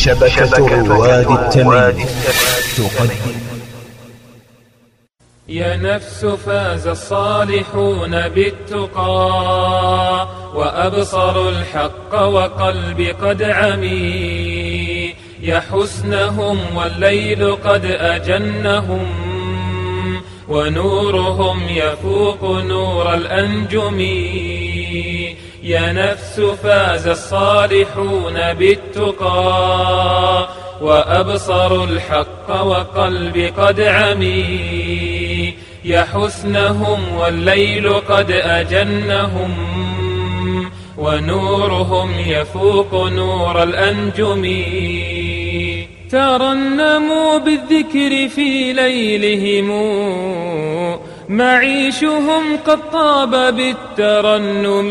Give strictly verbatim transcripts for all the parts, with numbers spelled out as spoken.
شبكة رواد التمييز تقدم. يا نفس فاز الصالحون بالتقى وأبصروا الحق وقلبي قد عمي، يا حسنهم والليل قد أجنهم ونورهم يفوق نور الأنجم. يا نفس فاز الصالحون بالتقى وأبصروا الحق وقلبي قد عمي، يا حسنهم والليل قد أجنهم ونورهم يفوق نور الأنجم. ترنموا بالذكر في ليلهم معيشهم قد طاب بالترنم.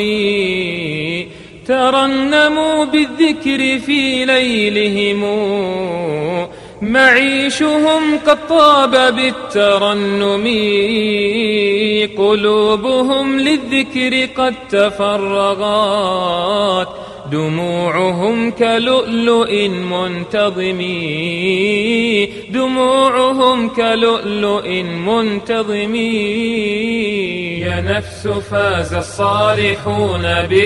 ترنموا بالذكر في ليلهم معيشهم قد طاب بالترنم. قلوبهم للذكر قد تفرغت دموعهم كلؤلؤ منتظم. دموعهم كلؤلؤ منتظم. يا نفس فاز الصالحون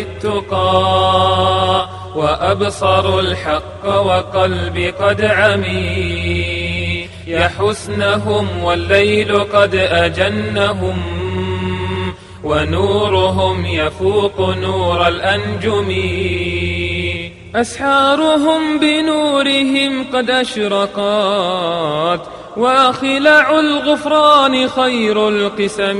بالتقى وأبصروا الحق وقلبي قد عمي، يا حسنهم والليل قد أجنهم ونورهم يفوق نور الأنجم. أسحارهم بنورهم قد أشرقت وخلع الغفران خير القسم.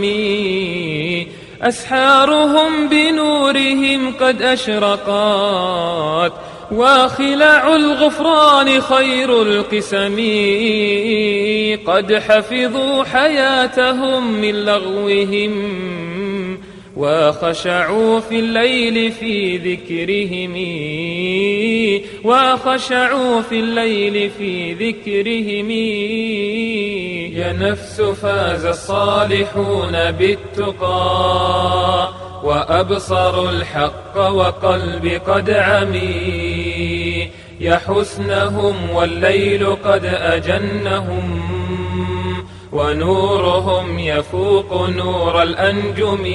أسحارهم بنورهم قد أشرقت وخلع الغفران خير القسم. قد حفظوا حياتهم من لغوهم وخشعوا في الليل في ذكرهم. وخشعوا في الليل في ذكرهم. يا نفس فاز الصالحون بالتقى وأبصروا الحق وقلبي قد عمي، يا حسنهم والليل قد أجنهم ونورهم يفوق نور الأنجم.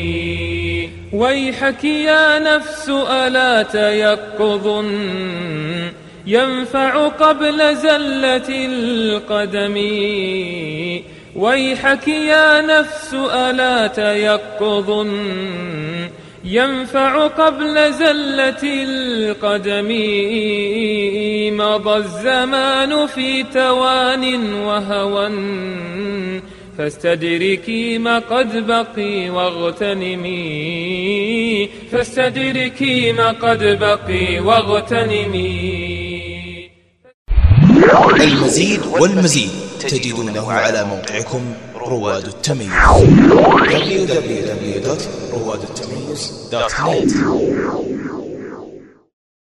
ويحك يا نفس ألا تيقظ ينفع قبل زلة القدم. ويحك يا نفس ألا تيقظ ينفع قبل زلة القدم. مضى الزمان في توان وهوى فاستدركي ما قد بقي واغتنمي. فاستدركي ما قد بقي واغتنمي. المزيد والمزيد تجدونه على موقعكم رواد التمييز دبليو دبليو دبليو دوت رواد التمييز دوت نت.